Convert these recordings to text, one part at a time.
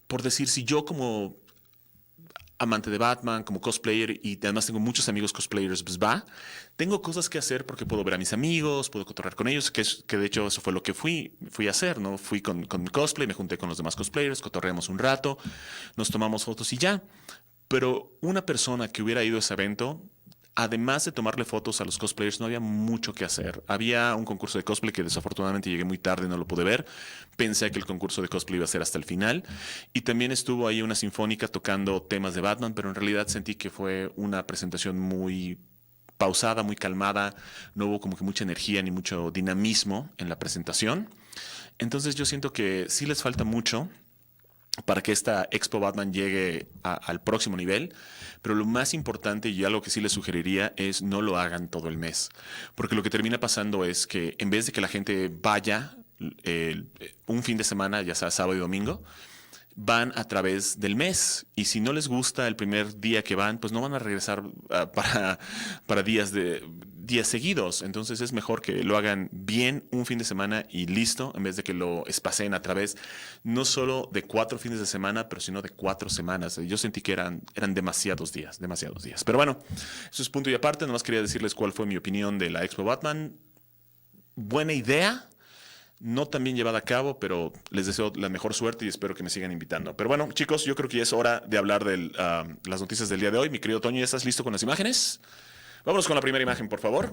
por decir, si yo como amante de Batman, como cosplayer, y además tengo muchos amigos cosplayers, pues va, tengo cosas que hacer porque puedo ver a mis amigos, puedo cotorrear con ellos, que de hecho eso fue lo que fui a hacer, ¿no? Fui con mi cosplay, me junté con los demás cosplayers, cotorreamos un rato, nos tomamos fotos y ya. Pero una persona que hubiera ido a ese evento, además de tomarle fotos a los cosplayers, no había mucho que hacer. Había un concurso de cosplay que desafortunadamente llegué muy tarde y no lo pude ver. Pensé que el concurso de cosplay iba a ser hasta el final. Y también estuvo ahí una sinfónica tocando temas de Batman, pero en realidad sentí que fue una presentación muy pausada, muy calmada. No hubo como que mucha energía ni mucho dinamismo en la presentación. Entonces yo siento que sí les falta mucho para que esta Expo Batman llegue al próximo nivel. Pero lo más importante y algo que sí les sugeriría es no lo hagan todo el mes. Porque lo que termina pasando es que en vez de que la gente vaya un fin de semana, ya sea sábado y domingo, van a través del mes. Y si no les gusta el primer día que van, pues no van a regresar para días seguidos. Entonces es mejor que lo hagan bien un fin de semana y listo, en vez de que lo espaceen a través no solo de 4 fines de semana, pero sino de 4 semanas. Yo sentí que eran demasiados días, demasiados días. Pero bueno, eso es punto y aparte. Nomás quería decirles cuál fue mi opinión de la Expo Batman. Buena idea, no tan bien llevada a cabo, pero les deseo la mejor suerte y espero que me sigan invitando. Pero bueno, chicos, yo creo que ya es hora de hablar de las noticias del día de hoy. Mi querido Toño, ¿ya estás listo con las imágenes? Vámonos con la primera imagen, por favor.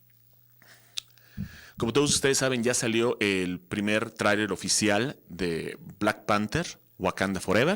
Como todos ustedes saben, ya salió el primer tráiler oficial de Black Panther, Wakanda Forever.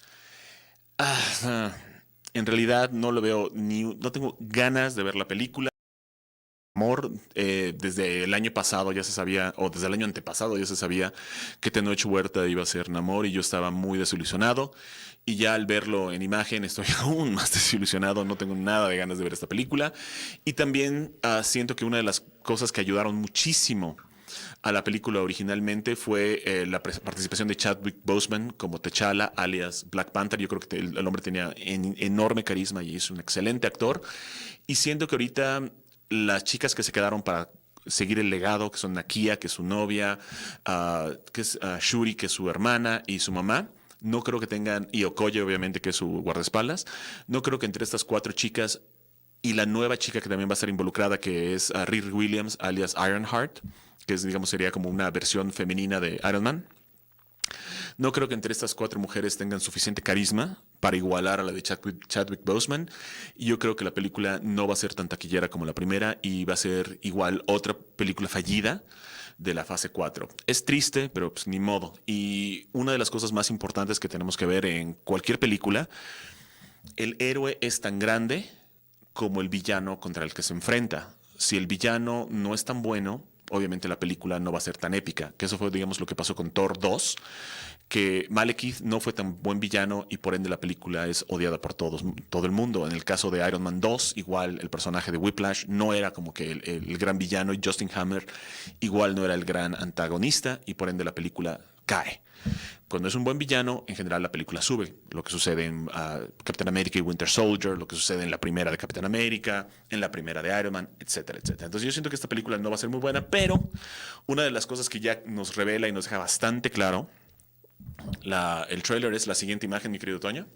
Ah, en realidad no lo veo no tengo ganas de ver la película. Namor, desde el año pasado ya se sabía, o desde el año antepasado ya se sabía que Tenoch Huerta iba a ser Namor y yo estaba muy desilusionado. Y ya al verlo en imagen estoy aún más desilusionado, no tengo nada de ganas de ver esta película. Y también siento que una de las cosas que ayudaron muchísimo a la película originalmente fue la participación de Chadwick Boseman como T'Challa, alias Black Panther. Yo creo que el hombre tenía enorme carisma y es un excelente actor. Y siento que ahorita las chicas que se quedaron para seguir el legado, que son Nakia, que es su novia, que es Shuri, que es su hermana, y su mamá, no creo que tengan, y Okoye, obviamente, que es su guardaespaldas, no creo que entre estas 4 chicas y la nueva chica que también va a estar involucrada, que es Riri Williams, alias Ironheart, que es, digamos, sería como una versión femenina de Iron Man. No creo que entre estas 4 mujeres tengan suficiente carisma para igualar a la de Chadwick Boseman. Y yo creo que la película no va a ser tan taquillera como la primera y va a ser igual otra película fallida de la fase 4. Es triste, pero pues ni modo. Y una de las cosas más importantes que tenemos que ver en cualquier película, el héroe es tan grande como el villano contra el que se enfrenta. Si el villano no es tan bueno, obviamente la película no va a ser tan épica. Que eso fue, digamos, lo que pasó con Thor 2, que Malekith no fue tan buen villano y por ende la película es odiada por todo el mundo. En el caso de Iron Man 2, igual el personaje de Whiplash no era como que el gran villano y Justin Hammer igual no era el gran antagonista y por ende la película cae. Cuando es un buen villano, en general la película sube. Lo que sucede en Captain America y Winter Soldier, lo que sucede en la primera de Capitán América, en la primera de Iron Man, etcétera, etcétera. Entonces yo siento que esta película no va a ser muy buena, pero una de las cosas que ya nos revela y nos deja bastante claro el trailer es la siguiente imagen, mi querido Toño.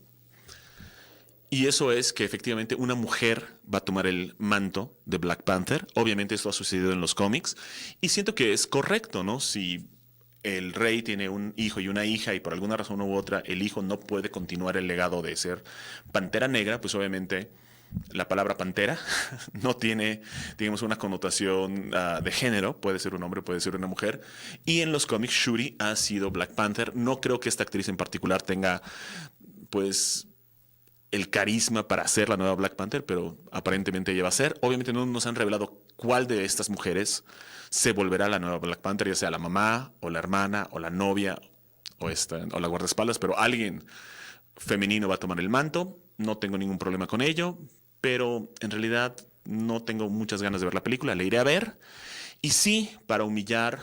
Y eso es que efectivamente una mujer va a tomar el manto de Black Panther. Obviamente esto ha sucedido en los cómics. Y siento que es correcto, ¿no? Si el rey tiene un hijo y una hija y por alguna razón u otra el hijo no puede continuar el legado de ser Pantera Negra, pues obviamente la palabra pantera no tiene, digamos, una connotación de género. Puede ser un hombre, puede ser una mujer. Y en los cómics Shuri ha sido Black Panther. No creo que esta actriz en particular tenga, pues, el carisma para ser la nueva Black Panther, pero aparentemente ella va a ser. Obviamente no nos han revelado cuál de estas mujeres se volverá la nueva Black Panther, ya sea la mamá, o la hermana, o la novia, o la guardaespaldas, pero alguien femenino va a tomar el manto. No tengo ningún problema con ello, pero en realidad no tengo muchas ganas de ver la película. La iré a ver. Y sí, para humillar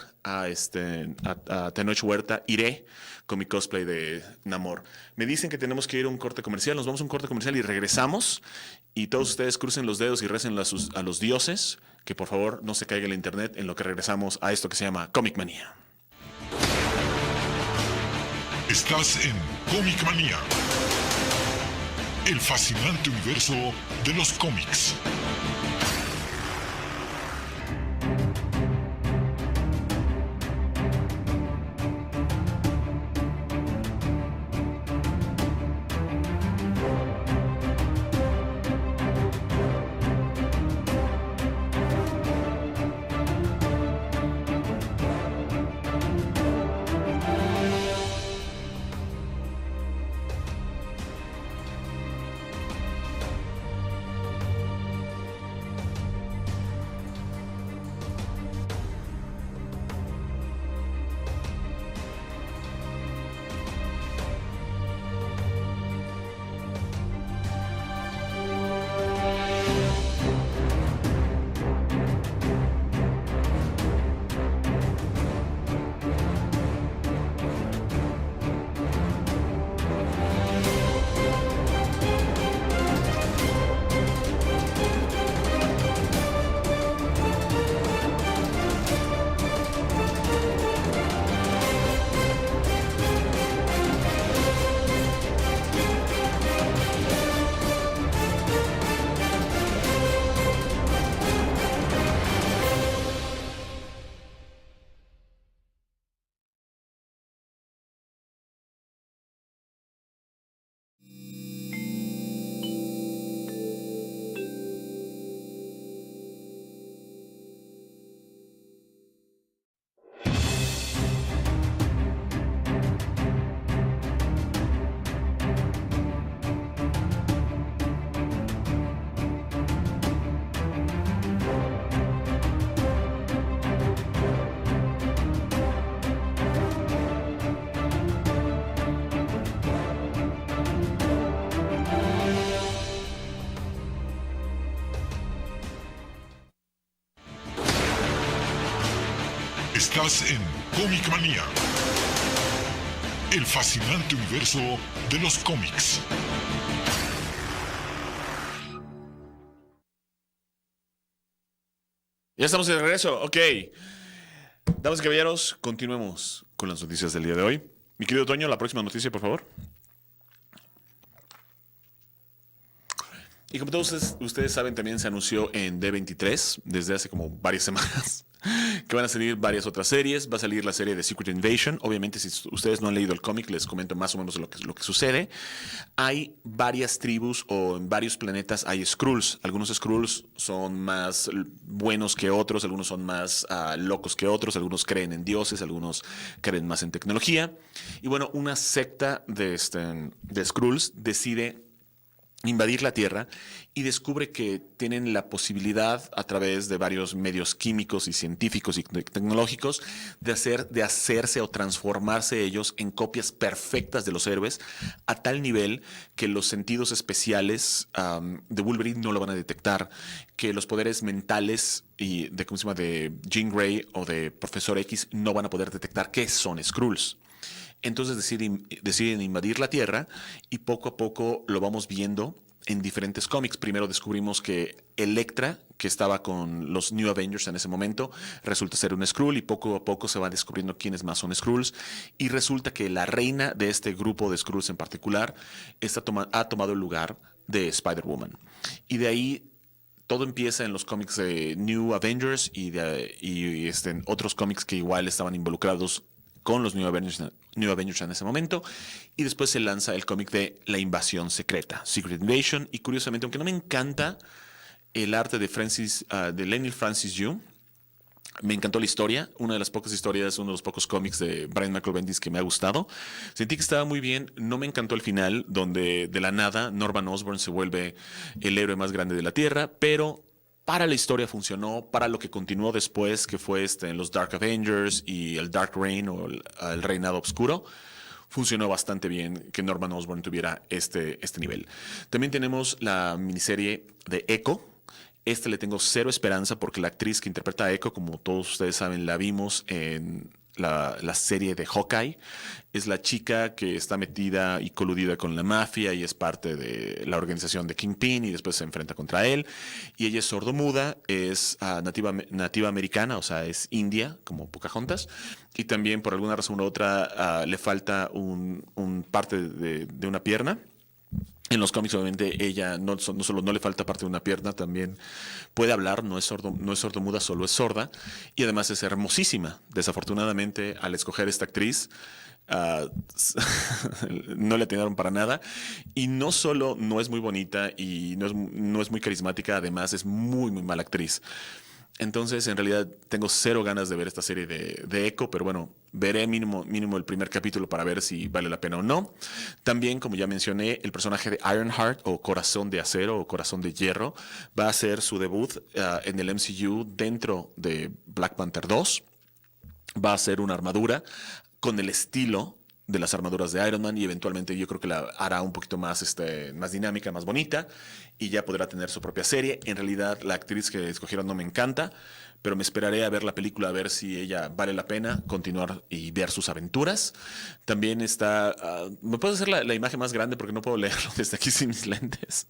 a Tenoch Huerta, iré con mi cosplay de Namor. Me dicen que tenemos que ir a un corte comercial. Nos vamos a un corte comercial y regresamos. Y todos ustedes crucen los dedos y recen a los dioses. Que por favor no se caiga el internet en lo que regresamos a esto que se llama Comic Manía. Estás en Comic Manía, el fascinante universo de los cómics. Estás en Comic Manía, el fascinante universo de los cómics. Ya estamos de regreso, ok. Damas y caballeros, continuemos con las noticias del día de hoy. Mi querido Toño, la próxima noticia, por favor. Y como todos ustedes saben, también se anunció en D23 desde hace como varias semanas que van a salir varias otras series. Va a salir la serie de Secret Invasion. Obviamente, si ustedes no han leído el cómic, les comento más o menos lo que sucede. Hay varias tribus o en varios planetas hay Skrulls. Algunos Skrulls son más buenos que otros, algunos son más locos que otros, algunos creen en dioses, algunos creen más en tecnología. Y bueno, una secta de Skrulls decide invadir la Tierra y descubre que tienen la posibilidad a través de varios medios químicos y científicos y tecnológicos de hacerse o transformarse ellos en copias perfectas de los héroes a tal nivel que los sentidos especiales de Wolverine no lo van a detectar, que los poderes mentales y de, ¿cómo se llama?, de Jean Grey o de Profesor X no van a poder detectar qué son Skrulls. Entonces deciden invadir la Tierra y poco a poco lo vamos viendo en diferentes cómics. Primero descubrimos que Elektra, que estaba con los New Avengers en ese momento, resulta ser un Skrull y poco a poco se va descubriendo quiénes más son Skrulls. Y resulta que la reina de este grupo de Skrulls en particular ha tomado el lugar de Spider-Woman. Y de ahí todo empieza en los cómics de New Avengers y en otros cómics que igual estaban involucrados con los New Avengers en ese momento. Y después se lanza el cómic de La Invasión Secreta, Secret Invasion. Y curiosamente, aunque no me encanta el arte de Leinil Francis Yu, me encantó la historia, una de las pocas historias, uno de los pocos cómics de Brian Michael Bendis que me ha gustado. Sentí que estaba muy bien, no me encantó el final, donde de la nada Norman Osborn se vuelve el héroe más grande de la Tierra, pero para la historia funcionó, para lo que continuó después, que fue en los Dark Avengers y el Dark Reign o el Reinado Oscuro, funcionó bastante bien que Norman Osborn tuviera este nivel. También tenemos la miniserie de Echo. Le tengo cero esperanza porque la actriz que interpreta a Echo, como todos ustedes saben, la vimos en la serie de Hawkeye. Es la chica que está metida y coludida con la mafia y es parte de la organización de Kingpin y después se enfrenta contra él. Y ella es sordomuda, es nativa americana, o sea, es india, como Pocahontas. Y también por alguna razón u otra le falta un parte de una pierna. En los cómics, obviamente, ella no solo no le falta parte de una pierna, también puede hablar, no es sordomuda, solo es sorda. Y además es hermosísima. Desafortunadamente, al escoger esta actriz, ah, no le atinaron para nada. Y no solo no es muy bonita y no es muy carismática, además es muy, muy mala actriz. Entonces, en realidad, tengo cero ganas de ver esta serie de Echo, pero bueno, veré mínimo el primer capítulo para ver si vale la pena o no. También, como ya mencioné, el personaje de Ironheart o Corazón de Acero o Corazón de Hierro va a hacer su debut en el MCU dentro de Black Panther 2. Va a ser una armadura con el estilo de las armaduras de Iron Man y eventualmente yo creo que la hará un poquito más, más dinámica, más bonita y ya podrá tener su propia serie. En realidad la actriz que escogieron no me encanta, pero me esperaré a ver la película a ver si ella vale la pena continuar y ver sus aventuras. También está... ¿me puedes hacer la imagen más grande porque no puedo leerlo desde aquí sin mis lentes?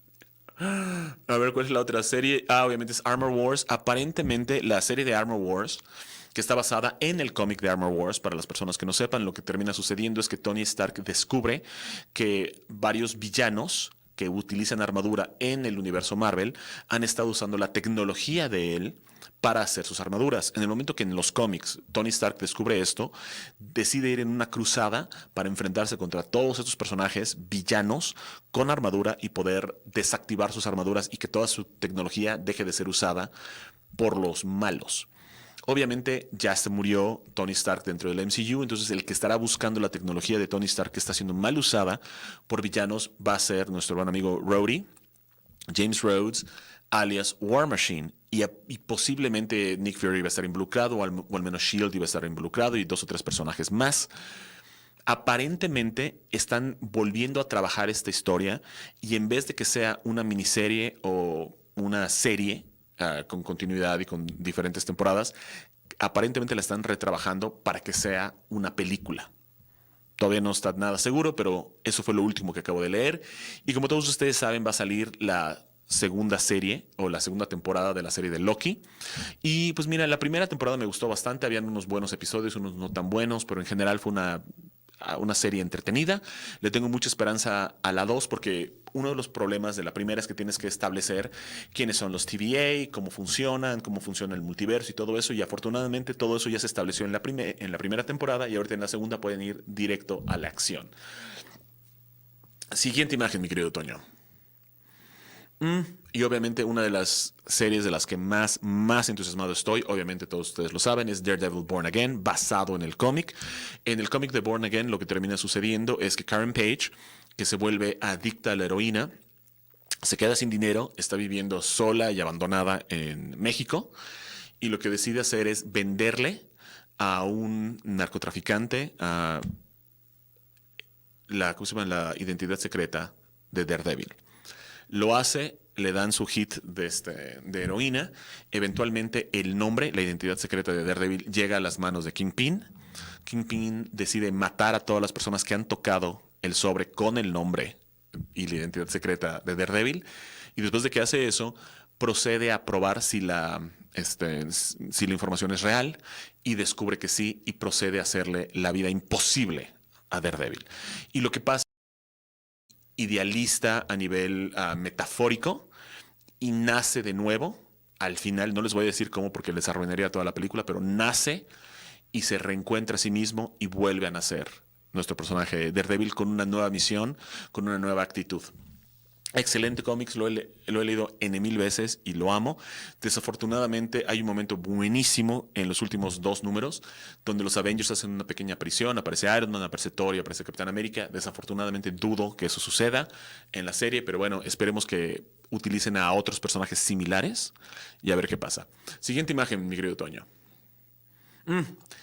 A ver, ¿cuál es la otra serie? Obviamente es Armor Wars. Aparentemente la serie de Armor Wars que está basada en el cómic de Armor Wars. Para las personas que no sepan, lo que termina sucediendo es que Tony Stark descubre que varios villanos que utilizan armadura en el universo Marvel han estado usando la tecnología de él para hacer sus armaduras. En el momento que en los cómics Tony Stark descubre esto, decide ir en una cruzada para enfrentarse contra todos estos personajes villanos con armadura y poder desactivar sus armaduras y que toda su tecnología deje de ser usada por los malos. Obviamente ya se murió Tony Stark dentro del MCU, entonces el que estará buscando la tecnología de Tony Stark que está siendo mal usada por villanos va a ser nuestro buen amigo Rhodey, James Rhodes, alias War Machine, y posiblemente Nick Fury va a estar involucrado, o al menos Shield iba a estar involucrado, y 2 o 3 personajes más. Aparentemente están volviendo a trabajar esta historia, y en vez de que sea una miniserie o una serie, con continuidad y con diferentes temporadas, aparentemente la están retrabajando para que sea una película. Todavía no está nada seguro, pero eso fue lo último que acabo de leer. Y como todos ustedes saben, va a salir la segunda serie o la segunda temporada de la serie de Loki. Y pues mira, la primera temporada me gustó bastante. Habían unos buenos episodios, unos no tan buenos, pero en general fue una serie entretenida. Le tengo mucha esperanza a la 2 porque uno de los problemas de la primera es que tienes que establecer quiénes son los TVA, cómo funciona el multiverso y todo eso. Y afortunadamente todo eso ya se estableció en la primera temporada y ahorita en la segunda pueden ir directo a la acción. Siguiente imagen, mi querido Toño. Y obviamente una de las series de las que más entusiasmado estoy, obviamente todos ustedes lo saben, es Daredevil Born Again, basado en el cómic. En el cómic de Born Again lo que termina sucediendo es que Karen Page, que se vuelve adicta a la heroína, se queda sin dinero, está viviendo sola y abandonada en México, y lo que decide hacer es venderle a un narcotraficante ¿cómo se llama? La identidad secreta de Daredevil. Lo hace, le dan su hit de heroína. Eventualmente el nombre, la identidad secreta de Daredevil llega a las manos de Kingpin. Kingpin decide matar a todas las personas que han tocado el sobre con el nombre y la identidad secreta de Daredevil. Y después de que hace eso, procede a probar si la información es real y descubre que sí y procede a hacerle la vida imposible a Daredevil. Y lo que pasa idealista a nivel metafórico y nace de nuevo. Al final, no les voy a decir cómo porque les arruinaría toda la película, pero nace y se reencuentra a sí mismo y vuelve a nacer nuestro personaje Daredevil con una nueva misión, con una nueva actitud. Excelente cómics, lo he leído N mil veces y lo amo. Desafortunadamente hay un momento buenísimo en los últimos 2 números donde los Avengers hacen una pequeña aparición, aparece Iron Man, aparece Thor y aparece Capitán América. Desafortunadamente dudo que eso suceda en la serie, pero bueno, esperemos que utilicen a otros personajes similares y a ver qué pasa. Siguiente imagen, mi querido Toño.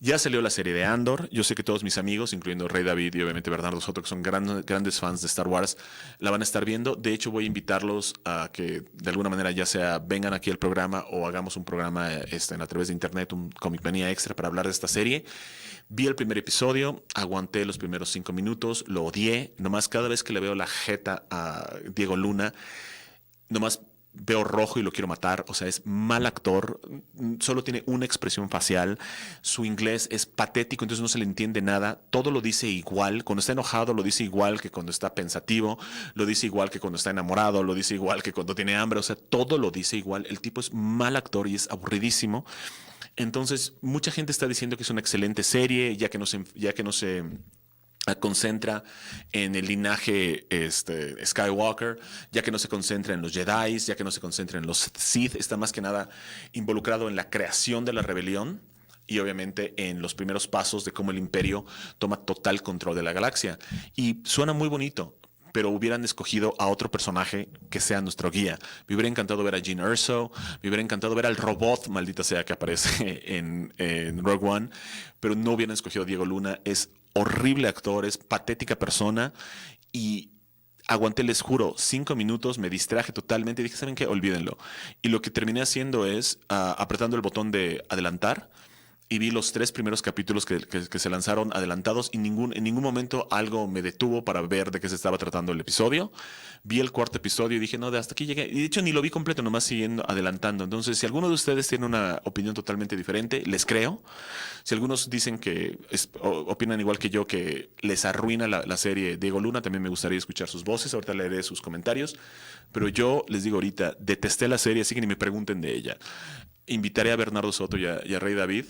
Ya salió la serie de Andor. Yo sé que todos mis amigos, incluyendo Rey David y obviamente Bernardo Soto, que son grandes fans de Star Wars, la van a estar viendo. De hecho, voy a invitarlos a que de alguna manera ya sea vengan aquí al programa o hagamos un programa a través de internet, un Comic Manía Extra para hablar de esta serie. Vi el primer episodio, aguanté los primeros 5 minutos, lo odié. Nomás cada vez que le veo la jeta a Diego Luna, nomás veo rojo y lo quiero matar. O sea, es mal actor, solo tiene una expresión facial, su inglés es patético, entonces no se le entiende nada, todo lo dice igual, cuando está enojado lo dice igual que cuando está pensativo, lo dice igual que cuando está enamorado, lo dice igual que cuando tiene hambre, o sea, todo lo dice igual. El tipo es mal actor y es aburridísimo. Entonces, mucha gente está diciendo que es una excelente serie, ya que no se concentra en el linaje Skywalker, ya que no se concentra en los Jedi, ya que no se concentra en los Sith, está más que nada involucrado en la creación de la rebelión y obviamente en los primeros pasos de cómo el Imperio toma total control de la galaxia. Y suena muy bonito, pero hubieran escogido a otro personaje que sea nuestro guía. Me hubiera encantado ver a Jyn Erso, me hubiera encantado ver al robot, maldita sea, que aparece en Rogue One, pero no hubieran escogido a Diego Luna. Es horrible actor, es patética persona y aguanté, les juro, 5 minutos, me distraje totalmente y dije, ¿saben qué? Olvídenlo. Y lo que terminé haciendo es apretando el botón de adelantar y vi los 3 primeros capítulos que se lanzaron adelantados y en ningún momento algo me detuvo para ver de qué se estaba tratando el episodio. Vi el 4.º episodio y dije, no, de hasta aquí llegué. Y de hecho ni lo vi completo, nomás siguiendo adelantando. Entonces, si alguno de ustedes tiene una opinión totalmente diferente, les creo. Si algunos dicen que opinan igual que yo, que les arruina la serie Diego Luna, también me gustaría escuchar sus voces. Ahorita leeré sus comentarios. Pero yo les digo ahorita, detesté la serie, así que ni me pregunten de ella. Invitaré a Bernardo Soto y a Rey David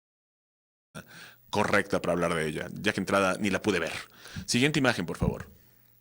correcta para hablar de ella, ya que entrada ni la pude ver. Siguiente imagen, por favor.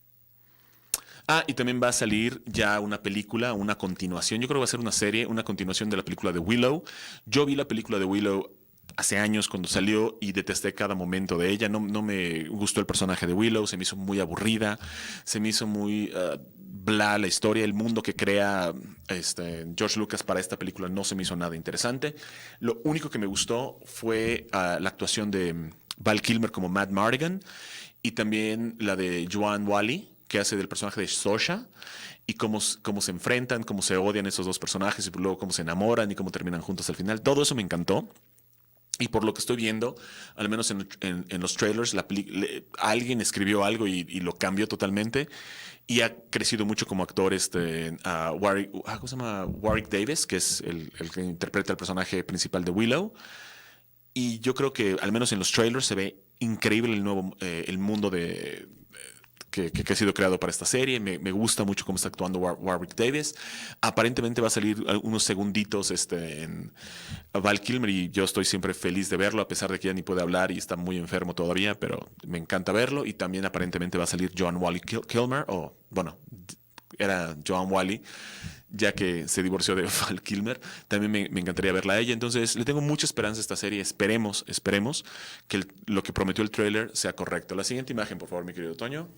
Y también va a salir ya una película, una continuación. Yo creo que va a ser una serie, una continuación de la película de Willow. Yo vi la película de Willow hace años cuando salió y detesté cada momento de ella. No me gustó el personaje de Willow, se me hizo muy aburrida, se me hizo muy bla la historia, el mundo que crea George Lucas para esta película no se me hizo nada interesante. Lo único que me gustó fue la actuación de Val Kilmer como Matt Mardigan y también la de Joanne Whalley, que hace del personaje de Sosha, y cómo se enfrentan, cómo se odian esos dos personajes, y luego cómo se enamoran y cómo terminan juntos al final. Todo eso me encantó. Y por lo que estoy viendo, al menos en los trailers, alguien escribió algo y lo cambió totalmente. Y ha crecido mucho como actor Warwick, ¿cómo se llama? Warwick Davis, que es el que interpreta el personaje principal de Willow. Y yo creo que al menos en los trailers se ve increíble el mundo que ha sido creado para esta serie. Me gusta mucho cómo está actuando Warwick Davis. Aparentemente va a salir unos segunditos en Val Kilmer y yo estoy siempre feliz de verlo, a pesar de que ya ni puede hablar y está muy enfermo todavía, pero me encanta verlo. Y también aparentemente va a salir Joanne Whalley Kilmer, o bueno, era Joanne Whalley, ya que se divorció de Val Kilmer. También me encantaría verla a ella. Entonces le tengo mucha esperanza a esta serie. Esperemos que lo que prometió el trailer sea correcto. La siguiente imagen, por favor, mi querido Toño.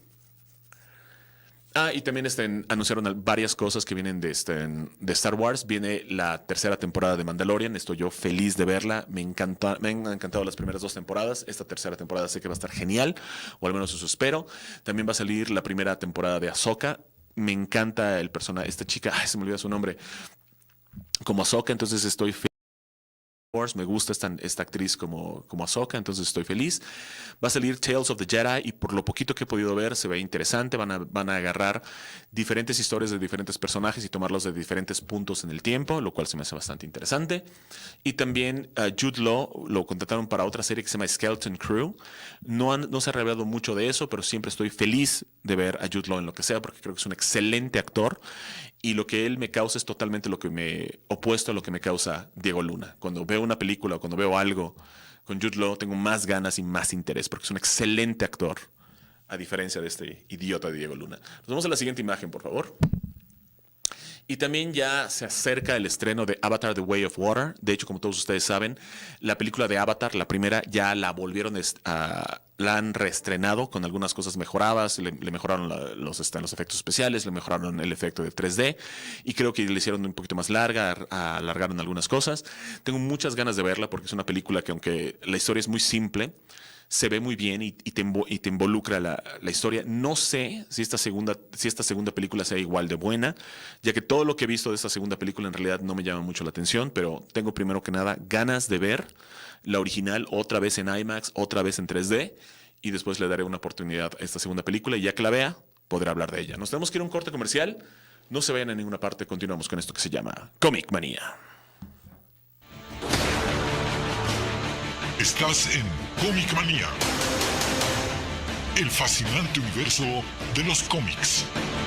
Y también anunciaron varias cosas que vienen de Star Wars. Viene la 3ª temporada de Mandalorian. Estoy yo feliz de verla. Me han encantado las primeras 2 temporadas. Esta 3ª temporada sé que va a estar genial, o al menos eso espero. También va a salir la 1ª temporada de Ahsoka. Me encanta el personaje, esta chica, se me olvidó su nombre, como Ahsoka, entonces estoy feliz. Me gusta esta actriz como Ahsoka, entonces estoy feliz. Va a salir Tales of the Jedi y por lo poquito que he podido ver se ve interesante. Van a agarrar diferentes historias de diferentes personajes y tomarlos de diferentes puntos en el tiempo, lo cual se me hace bastante interesante. Y también Jude Law lo contrataron para otra serie que se llama Skeleton Crew. No se ha revelado mucho de eso, pero siempre estoy feliz de ver a Jude Law en lo que sea, porque creo que es un excelente actor. Y lo que él me causa es totalmente opuesto a lo que me causa Diego Luna. Cuando veo una película o cuando veo algo con Jude Law, tengo más ganas y más interés, porque es un excelente actor, a diferencia de este idiota de Diego Luna. Nos vamos a la siguiente imagen, por favor. Y también ya se acerca el estreno de Avatar: The Way of Water. De hecho, como todos ustedes saben, la película de Avatar, la primera, ya la volvieron la han reestrenado con algunas cosas mejoradas. Le mejoraron los efectos especiales, le mejoraron el efecto de 3D y creo que le hicieron un poquito más larga, alargaron algunas cosas. Tengo muchas ganas de verla porque es una película que, aunque la historia es muy simple, se ve muy bien y te involucra la historia. No sé si esta segunda película sea igual de buena, ya que todo lo que he visto de esta segunda película en realidad no me llama mucho la atención, pero tengo primero que nada ganas de ver la original otra vez en IMAX, otra vez en 3D, y después le daré una oportunidad a esta segunda película y ya que la vea, podré hablar de ella. Nos tenemos que ir a un corte comercial. No se vayan a ninguna parte, continuamos con esto que se llama Comic Manía. Estás en Comic Manía, el fascinante universo de los cómics.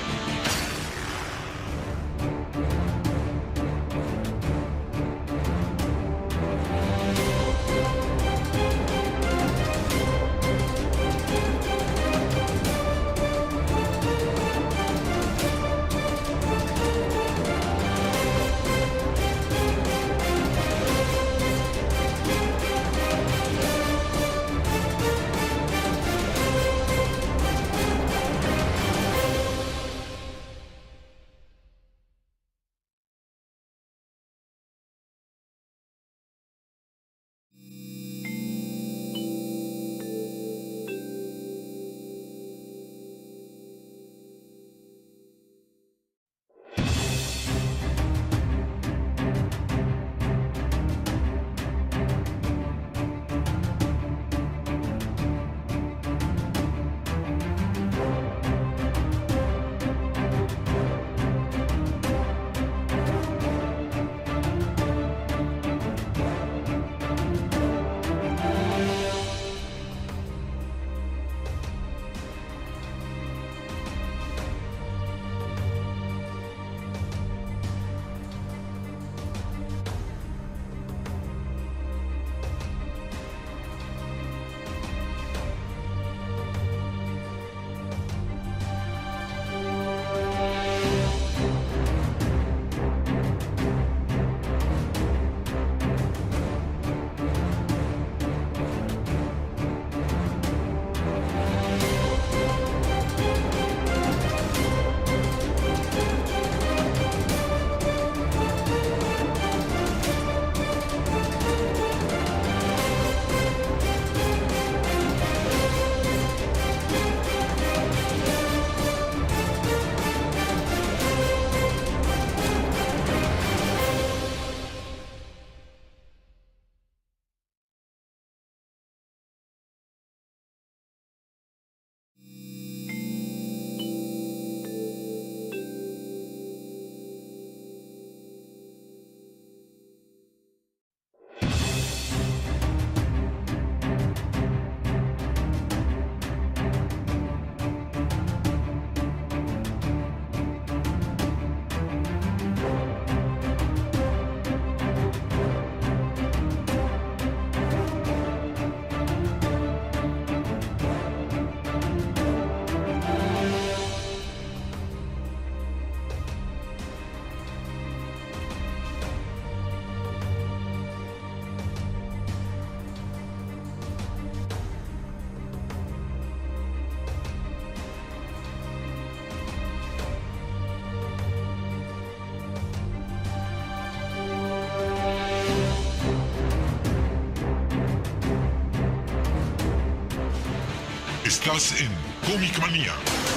Estás en Comic Manía,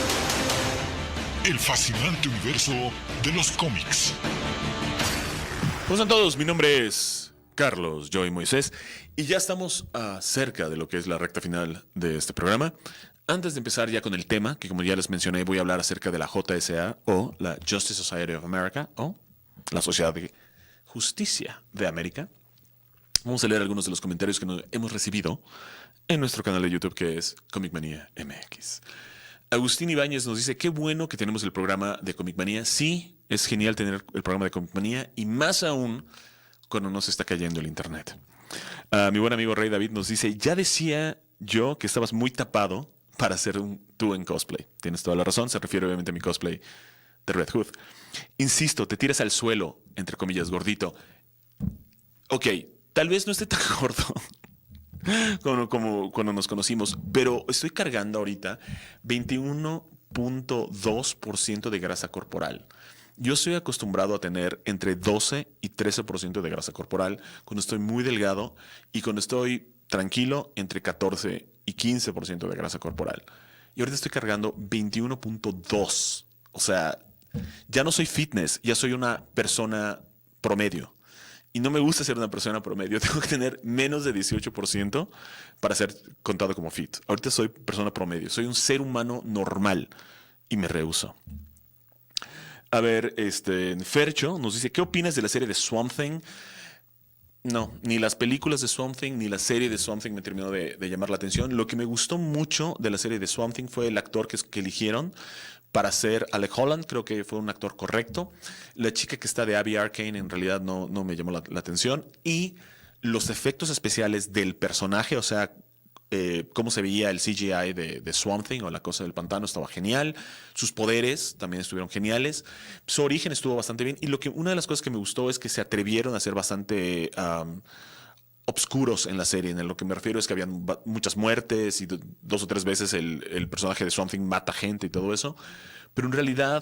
el fascinante universo de los cómics. ¿Cómo están todos? Mi nombre es Carlos Joy Moisés y ya estamos cerca de lo que es la recta final de este programa. Antes de empezar ya con el tema, que como ya les mencioné, voy a hablar acerca de la JSA o la Justice Society of America o la Sociedad de Justicia de América. Vamos a leer algunos de los comentarios que hemos recibido en nuestro canal de YouTube, que es Comic Manía MX. Agustín Ibáñez nos dice, qué bueno que tenemos el programa de Comic Manía. Sí, es genial tener el programa de Comic Manía y más aún cuando nos está cayendo el internet. Mi buen amigo Rey David nos dice, ya decía yo que estabas muy tapado para hacer tú en cosplay. Tienes toda la razón, se refiere obviamente a mi cosplay de Red Hood. Insisto, te tiras al suelo, entre comillas, gordito. Ok, tal vez no esté tan gordo como cuando nos conocimos, pero estoy cargando ahorita 21.2% de grasa corporal. Yo estoy acostumbrado a tener entre 12 y 13% de grasa corporal cuando estoy muy delgado y cuando estoy tranquilo entre 14 y 15% de grasa corporal. Y ahorita estoy cargando 21.2. O sea, ya no soy fitness, ya soy una persona promedio. Y no me gusta ser una persona promedio. Tengo que tener menos de 18% para ser contado como fit. Ahorita soy persona promedio. Soy un ser humano normal y me rehúso. A ver, Fercho nos dice, ¿qué opinas de la serie de Swamp Thing? No, ni las películas de Swamp Thing ni la serie de Swamp Thing me terminó de llamar la atención. Lo que me gustó mucho de la serie de Swamp Thing fue el actor que eligieron para ser Alec Holland. Creo que fue un actor correcto. La chica que está de Abby Arcane en realidad no me llamó la atención. Y los efectos especiales del personaje, o sea, cómo se veía el CGI de Swamp Thing o la cosa del pantano estaba genial. Sus poderes también estuvieron geniales. Su origen estuvo bastante bien. Y una de las cosas que me gustó es que se atrevieron a ser bastante obscuros en la serie. En lo que me refiero es que habían muchas muertes y 2 o 3 veces el personaje de Swamp Thing mata gente y todo eso. Pero en realidad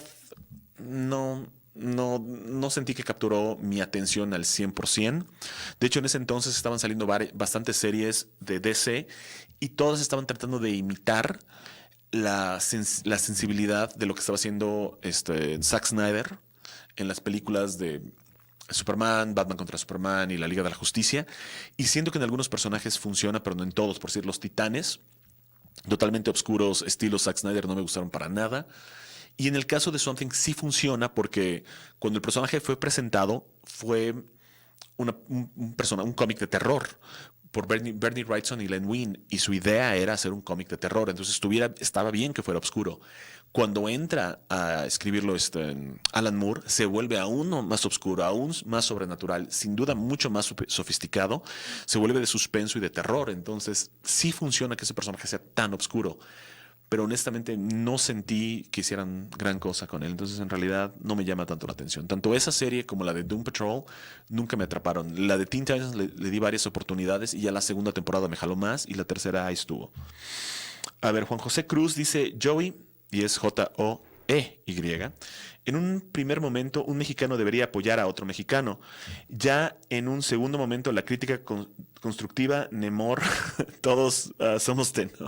no sentí que capturó mi atención al 100%. De hecho, en ese entonces estaban saliendo bastantes series de DC y todas estaban tratando de imitar la sensibilidad de lo que estaba haciendo Zack Snyder en las películas de Superman, Batman contra Superman y la Liga de la Justicia. Y siento que en algunos personajes funciona, pero no en todos. Por decir, los Titanes, totalmente oscuros, estilo Zack Snyder, no me gustaron para nada. Y en el caso de Something sí funciona porque cuando el personaje fue presentado fue un cómic de terror por Bernie Wrightson y Len Wein, y su idea era hacer un cómic de terror, entonces estaba bien que fuera oscuro. Cuando entra a escribirlo Alan Moore, se vuelve aún más oscuro, aún más sobrenatural, sin duda mucho más sofisticado, se vuelve de suspenso y de terror, entonces sí funciona que ese personaje sea tan oscuro. Pero honestamente no sentí que hicieran gran cosa con él. Entonces, en realidad, no me llama tanto la atención. Tanto esa serie como la de Doom Patrol nunca me atraparon. La de Teen Titans le di varias oportunidades y ya la segunda temporada me jaló más y la tercera ahí estuvo. A ver, Juan José Cruz dice Joey, y es Joey. En un primer momento, un mexicano debería apoyar a otro mexicano. Ya en un segundo momento, la crítica constructiva, Nemor, todos somos Tenoch.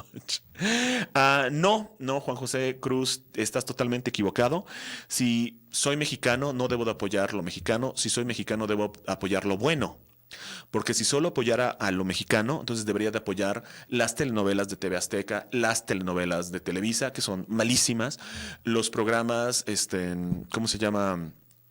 No, Juan José Cruz, estás totalmente equivocado. Si soy mexicano, no debo de apoyar lo mexicano. Si soy mexicano, debo apoyar lo bueno. Porque si solo apoyara a lo mexicano, entonces debería de apoyar las telenovelas de TV Azteca, las telenovelas de Televisa, que son malísimas, los programas, ¿cómo se llama?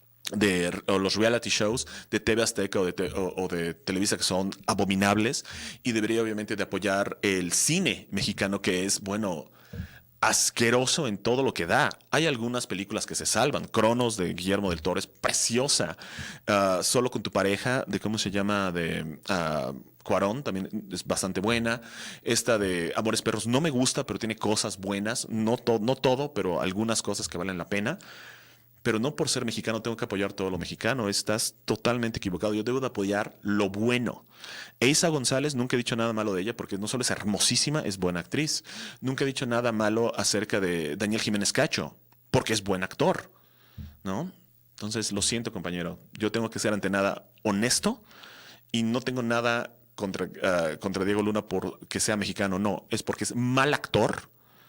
O los reality shows de TV Azteca o de Televisa, que son abominables, y debería obviamente de apoyar el cine mexicano, que es, bueno, asqueroso en todo lo que da. Hay algunas películas que se salvan. Cronos de Guillermo del Toro es preciosa. Solo con tu pareja, de cómo se llama, de Cuarón, también es bastante buena. Esta de Amores Perros no me gusta, pero tiene cosas buenas. No todo, pero algunas cosas que valen la pena. Pero no por ser mexicano tengo que apoyar todo lo mexicano. Estás totalmente equivocado. Yo debo de apoyar lo bueno. Eiza González, nunca he dicho nada malo de ella porque no solo es hermosísima, es buena actriz. Nunca he dicho nada malo acerca de Daniel Jiménez Cacho porque es buen actor, ¿no? Entonces, lo siento, compañero. Yo tengo que ser ante nada honesto y no tengo nada contra Diego Luna porque sea mexicano. No, es porque es mal actor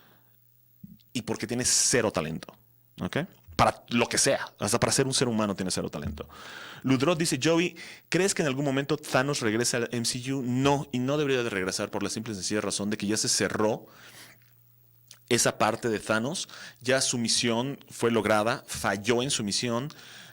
y porque tiene cero talento, ¿ok? Para lo que sea, hasta para ser un ser humano tiene cero talento. Ludrot dice, Joey, ¿crees que en algún momento Thanos regrese al MCU? No, y no debería de regresar por la simple y sencilla razón de que ya se cerró esa parte de Thanos, ya su misión fue lograda, falló en su misión,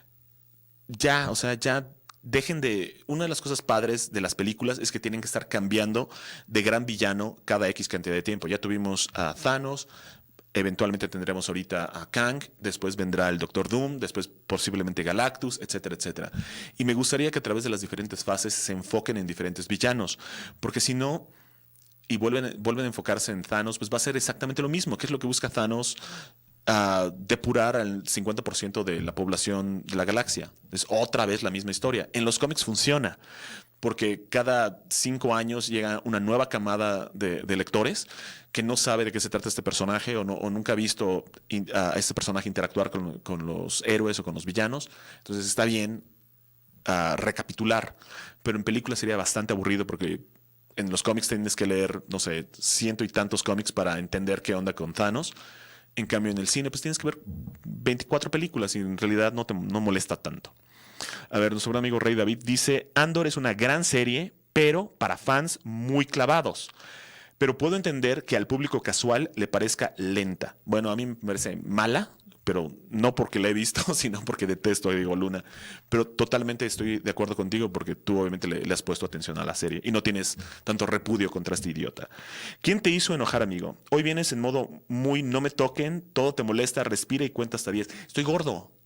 ya, o sea, ya dejen de... Una de las cosas padres de las películas es que tienen que estar cambiando de gran villano cada X cantidad de tiempo. Ya tuvimos a Thanos. Eventualmente tendremos ahorita a Kang, después vendrá el Doctor Doom, después posiblemente Galactus, etcétera, etcétera. Y me gustaría que a través de las diferentes fases se enfoquen en diferentes villanos, porque si no, y vuelven a enfocarse en Thanos, pues va a ser exactamente lo mismo. ¿Qué es lo que busca Thanos? depurar al 50% de la población de la galaxia. Es otra vez la misma historia. En los cómics funciona, porque cada 5 años llega una nueva camada de lectores que no sabe de qué se trata este personaje o nunca ha visto a este personaje interactuar con los héroes o con los villanos. Entonces está bien recapitular, pero en películas sería bastante aburrido porque en los cómics tienes que leer, no sé, 100 y tantos cómics para entender qué onda con Thanos. En cambio, en el cine, pues tienes que ver 24 películas y en realidad no molesta tanto. A ver, nuestro buen amigo Rey David dice, Andor es una gran serie, pero para fans muy clavados. Pero puedo entender que al público casual le parezca lenta. Bueno, a mí me parece mala, pero no porque la he visto, sino porque detesto a Diego Luna. Pero totalmente estoy de acuerdo contigo porque tú obviamente le has puesto atención a la serie y no tienes tanto repudio contra este idiota. ¿Quién te hizo enojar, amigo? Hoy vienes en modo muy no me toquen, todo te molesta, respira y cuenta hasta 10. Estoy gordo.